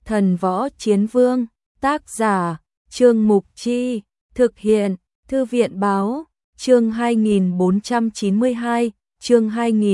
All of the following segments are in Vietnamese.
Thần Võ Chiến Vương, tác giả, Trương Mục Chi, thực hiện, Thư viện Báo, chương 2492, chương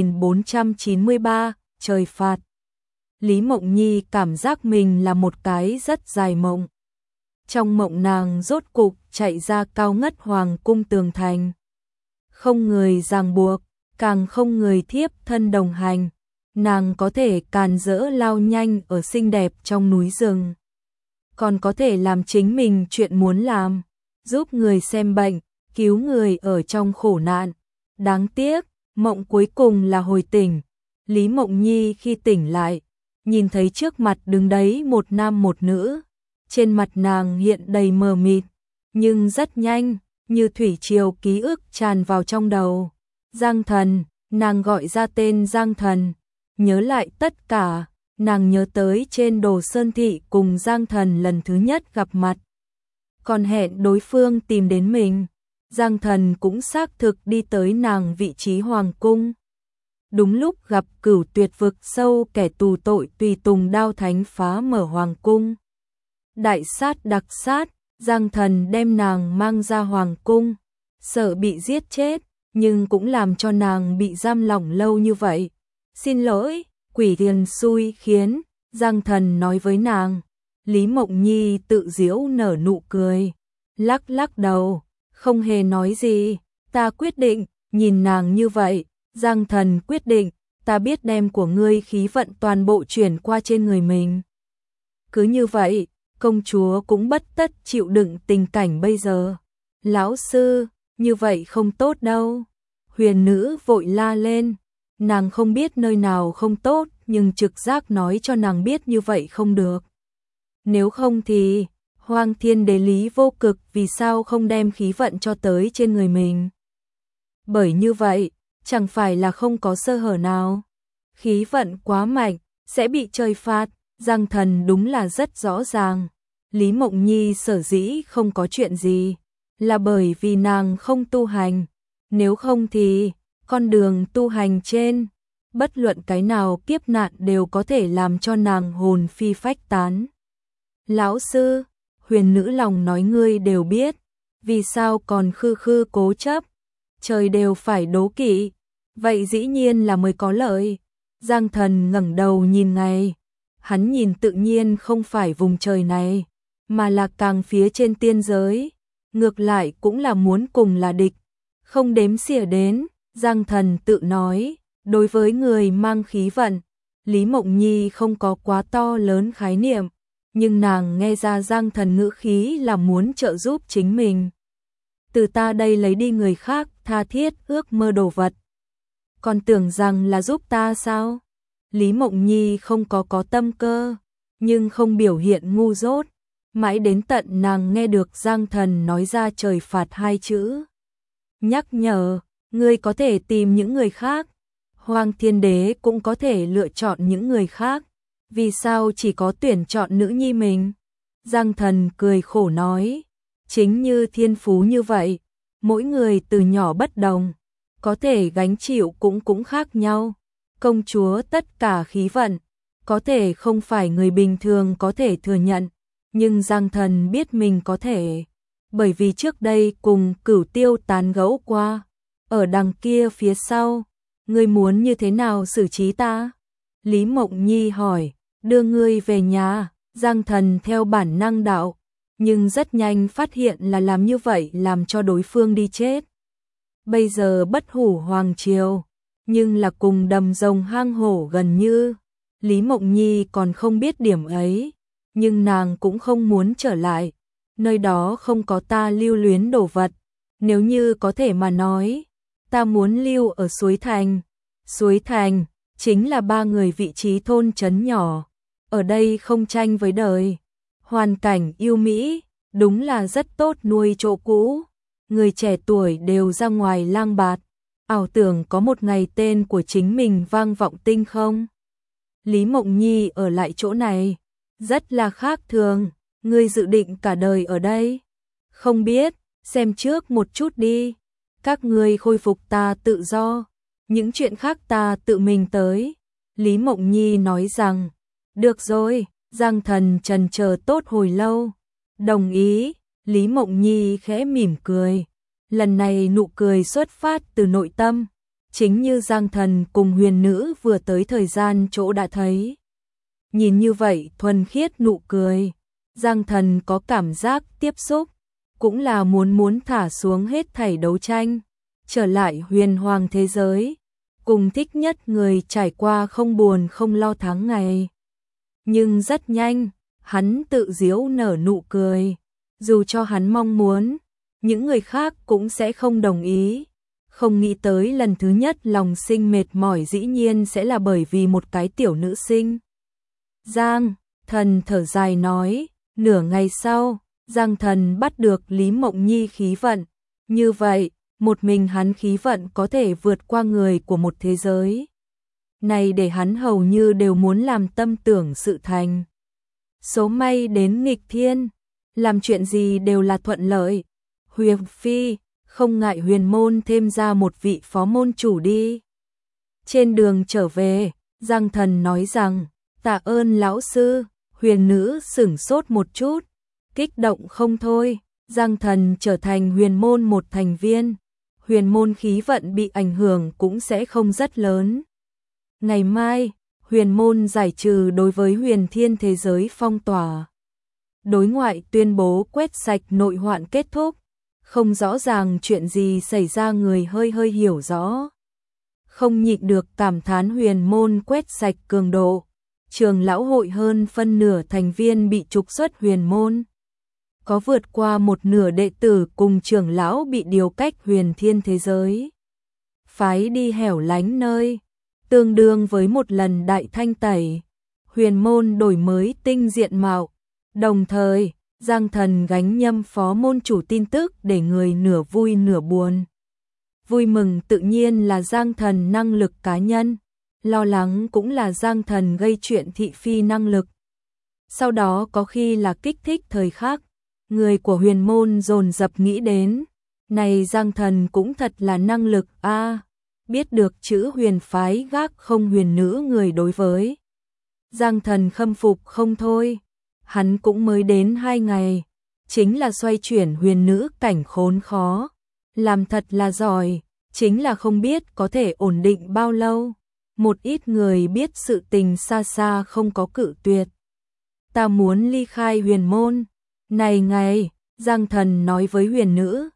2493, trời phạt. Lý Mộng Nhi cảm giác mình là một cái rất dài mộng. Trong mộng nàng rốt cục chạy ra cao ngất hoàng cung tường thành. Không người ràng buộc, càng không người thiếp thân đồng hành. Nàng có thể càn rỡ lao nhanh ở xinh đẹp trong núi rừng. Còn có thể làm chính mình chuyện muốn làm, giúp người xem bệnh, cứu người ở trong khổ nạn. Đáng tiếc, mộng cuối cùng là hồi tỉnh. Lý Mộng Nhi khi tỉnh lại, nhìn thấy trước mặt đứng đấy một nam một nữ. Trên mặt nàng hiện đầy mờ mịt, nhưng rất nhanh, như thủy triều ký ức tràn vào trong đầu. Giang Thần, nàng gọi ra tên Giang Thần, nhớ lại tất cả, nàng nhớ tới trên Đồ Sơn Thị cùng Giang Thần lần thứ nhất gặp mặt. Còn hẹn đối phương tìm đến mình, Giang Thần cũng xác thực đi tới nàng vị trí hoàng cung. Đúng lúc gặp Cửu Tuyệt vực sâu kẻ tù tội tùy tùng đao thánh phá mở hoàng cung. Đại sát đặc sát, Giang Thần đem nàng mang ra hoàng cung, sợ bị giết chết, nhưng cũng làm cho nàng bị giam lỏng lâu như vậy. Xin lỗi, quỷ tiền xui khiến, Giang Thần nói với nàng. Lý Mộng Nhi tự giễu nở nụ cười, lắc lắc đầu, không hề nói gì. Ta quyết định, nhìn nàng như vậy, Giang Thần quyết định, ta biết đem của ngươi khí vận toàn bộ chuyển qua trên người mình. Cứ như vậy, công chúa cũng bất tất chịu đựng tình cảnh bây giờ. Lão sư, như vậy không tốt đâu. Huyền nữ vội la lên, nàng không biết nơi nào không tốt, nhưng trực giác nói cho nàng biết như vậy không được. Nếu không thì, Hoang Thiên Đế Lý Vô Cực vì sao không đem khí vận cho tới trên người mình? Bởi như vậy, chẳng phải là không có sơ hở nào. Khí vận quá mạnh, sẽ bị trời phạt. Giang Thần đúng là rất rõ ràng. Lý Mộng Nhi sở dĩ không có chuyện gì, là bởi vì nàng không tu hành. Nếu không thì, con đường tu hành trên, bất luận cái nào kiếp nạn đều có thể làm cho nàng hồn phi phách tán. Lão sư, huyền nữ lòng nói ngươi đều biết, vì sao còn khư khư cố chấp, trời đều phải đố kỵ, vậy dĩ nhiên là mới có lợi. Giang Thần ngẩng đầu nhìn ngay, hắn nhìn tự nhiên không phải vùng trời này, mà là càng phía trên tiên giới, ngược lại cũng là muốn cùng là địch, không đếm xỉa đến. Giang Thần tự nói, đối với người mang khí vận, Lý Mộng Nhi không có quá to lớn khái niệm, nhưng nàng nghe ra Giang Thần ngữ khí là muốn trợ giúp chính mình. Từ ta đây lấy đi người khác tha thiết ước mơ đồ vật, còn tưởng rằng là giúp ta sao? Lý Mộng Nhi không có tâm cơ, nhưng không biểu hiện ngu dốt, mãi đến tận nàng nghe được Giang Thần nói ra trời phạt hai chữ. Nhắc nhở, ngươi có thể tìm những người khác, Hoang Thiên Đế cũng có thể lựa chọn những người khác, vì sao chỉ có tuyển chọn nữ nhi mình? Giang Thần cười khổ nói, chính như thiên phú như vậy, mỗi người từ nhỏ bất đồng, có thể gánh chịu cũng khác nhau. Công chúa tất cả khí vận, có thể không phải người bình thường có thể thừa nhận, nhưng Giang Thần biết mình có thể, bởi vì trước đây cùng Cửu Tiêu tán gẫu qua, ở đằng kia phía sau, ngươi muốn như thế nào xử trí ta? Lý Mộng Nhi hỏi, đưa ngươi về nhà. Giang Thần theo bản năng đạo, nhưng rất nhanh phát hiện là làm như vậy làm cho đối phương đi chết. Bây giờ bất hủ hoàng triều, nhưng là cùng đầm rồng hang hổ gần như. Lý Mộng Nhi còn không biết điểm ấy, nhưng nàng cũng không muốn trở lại. Nơi đó không có ta lưu luyến đồ vật. Nếu như có thể mà nói, ta muốn lưu ở Suối Thành. Suối Thành chính là 3 người vị trí thôn trấn nhỏ. Ở đây không tranh với đời. Hoàn cảnh yêu mỹ, đúng là rất tốt nuôi chỗ cũ. Người trẻ tuổi đều ra ngoài lang bạt, ảo tưởng có một ngày tên của chính mình vang vọng tinh không. Lý Mộng Nhi ở lại chỗ này, rất là khác thường. Ngươi dự định cả đời ở đây? Không biết, xem trước một chút đi. Các ngươi khôi phục ta tự do, những chuyện khác ta tự mình tới. Lý Mộng Nhi nói rằng, được rồi, Giang Thần trần chờ tốt hồi lâu, đồng ý. Lý Mộng Nhi khẽ mỉm cười, lần này nụ cười xuất phát từ nội tâm, chính như Giang Thần cùng huyền nữ vừa tới thời gian chỗ đã thấy. Nhìn như vậy thuần khiết nụ cười, Giang Thần có cảm giác tiếp xúc, cũng là muốn thả xuống hết thảy đấu tranh, trở lại huyền hoàng thế giới, cùng thích nhất người trải qua không buồn không lo tháng ngày. Nhưng rất nhanh, hắn tự giễu nở nụ cười, dù cho hắn mong muốn, những người khác cũng sẽ không đồng ý. Không nghĩ tới lần thứ nhất lòng sinh mệt mỏi dĩ nhiên sẽ là bởi vì một cái tiểu nữ sinh. Giang Thần thở dài nói, nửa ngày sau, Giang Thần bắt được Lý Mộng Nhi khí vận. Như vậy, một mình hắn khí vận có thể vượt qua người của một thế giới. Này để hắn hầu như đều muốn làm tâm tưởng sự thành. Số may đến nghịch thiên, làm chuyện gì đều là thuận lợi. Huyền Phi, không ngại huyền môn thêm ra một vị phó môn chủ đi. Trên đường trở về, Giang Thần nói rằng, tạ ơn lão sư. Huyền nữ sửng sốt một chút, kích động không thôi. Giang Thần trở thành huyền môn một thành viên, huyền môn khí vận bị ảnh hưởng cũng sẽ không rất lớn. Ngày mai, huyền môn giải trừ đối với huyền thiên thế giới phong tỏa. Đối ngoại tuyên bố quét sạch nội hoạn kết thúc, không rõ ràng chuyện gì xảy ra người hơi hiểu rõ. Không nhịn được cảm thán huyền môn quét sạch cường độ, trường lão hội hơn phân nửa thành viên bị trục xuất huyền môn. Có vượt qua một nửa đệ tử cùng trưởng lão bị điều cách huyền thiên thế giới. Phái đi hẻo lánh nơi, tương đương với một lần đại thanh tẩy. Huyền môn đổi mới tinh diện mạo, đồng thời, Giang Thần gánh nhâm phó môn chủ tin tức để người nửa vui nửa buồn. Vui mừng tự nhiên là Giang Thần năng lực cá nhân, lo lắng cũng là Giang Thần gây chuyện thị phi năng lực. Sau đó có khi là kích thích thời khắc, người của huyền môn dồn dập nghĩ đến, này Giang Thần cũng thật là năng lực a, biết được chữ huyền phái gác không huyền nữ người đối với. Giang Thần khâm phục không thôi, hắn cũng mới đến 2 ngày, chính là xoay chuyển huyền nữ cảnh khốn khó, làm thật là giỏi, chính là không biết có thể ổn định bao lâu. Một ít người biết sự tình xa xa không có cự tuyệt. Ta muốn ly khai huyền môn. Này ngày, Giang Thần nói với huyền nữ.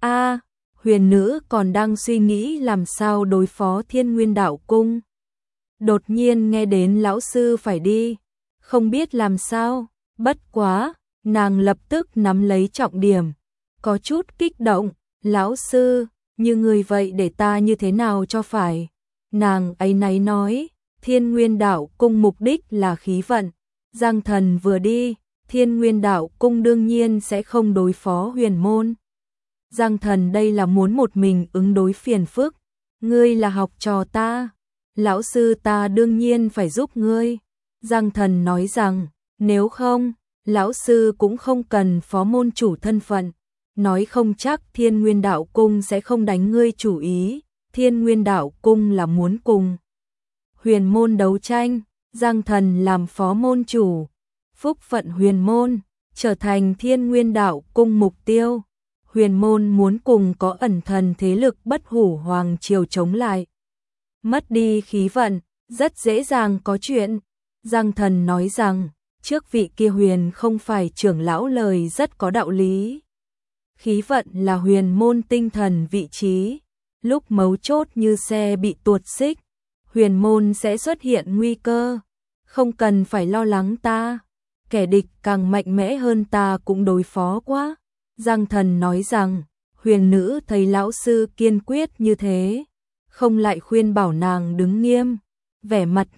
Huyền nữ còn đang suy nghĩ làm sao đối phó Thiên Nguyên Đạo Cung. Đột nhiên nghe đến lão sư phải đi, không biết làm sao, bất quá, nàng lập tức nắm lấy trọng điểm, có chút kích động, lão sư, như người vậy để ta như thế nào cho phải. Nàng ấy náy nói, Thiên Nguyên Đạo Cung mục đích là khí vận, Giang Thần vừa đi, Thiên Nguyên Đạo Cung đương nhiên sẽ không đối phó huyền môn. Giang Thần đây là muốn một mình ứng đối phiền phức, ngươi là học trò ta, lão sư ta đương nhiên phải giúp ngươi. Giang Thần nói rằng, nếu không, lão sư cũng không cần phó môn chủ thân phận, nói không chắc Thiên Nguyên Đạo Cung sẽ không đánh ngươi chủ ý. Thiên Nguyên Đạo Cung là muốn cùng huyền môn đấu tranh, Giang Thần làm phó môn chủ, phúc phận huyền môn, trở thành Thiên Nguyên Đạo Cung mục tiêu. Huyền môn muốn cùng có ẩn thần thế lực bất hủ hoàng triều chống lại. Mất đi khí vận, rất dễ dàng có chuyện. Giang Thần nói rằng, trước vị kia huyền không phải trưởng lão lời rất có đạo lý. Khí vận là huyền môn tinh thần vị trí. Lúc mấu chốt như xe bị tuột xích, huyền môn sẽ xuất hiện nguy cơ. Không cần phải lo lắng ta, kẻ địch càng mạnh mẽ hơn ta cũng đối phó quá. Giang Thần nói rằng, huyền nữ thấy lão sư kiên quyết như thế, không lại khuyên bảo nàng đứng nghiêm, vẻ mặt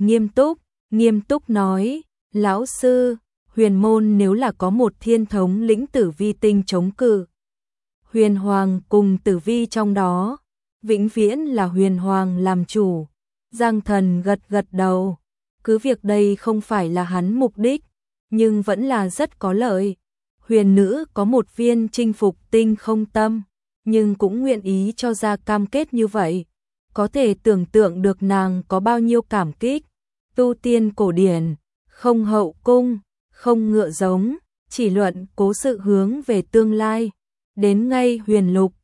nghiêm túc nói, lão sư, huyền môn nếu là có một thiên thống lĩnh Tử Vi tinh chống cự, huyền hoàng cùng Tử Vi trong đó, vĩnh viễn là huyền hoàng làm chủ. Giang Thần gật đầu, cứ việc đây không phải là hắn mục đích, nhưng vẫn là rất có lợi. Huyền nữ có một viên chinh phục tinh không tâm, nhưng cũng nguyện ý cho ra cam kết như vậy. Có thể tưởng tượng được nàng có bao nhiêu cảm kích. Tu tiên cổ điển, không hậu cung, không ngựa giống, chỉ luận cố sự hướng về tương lai. Đến ngay huyền lục,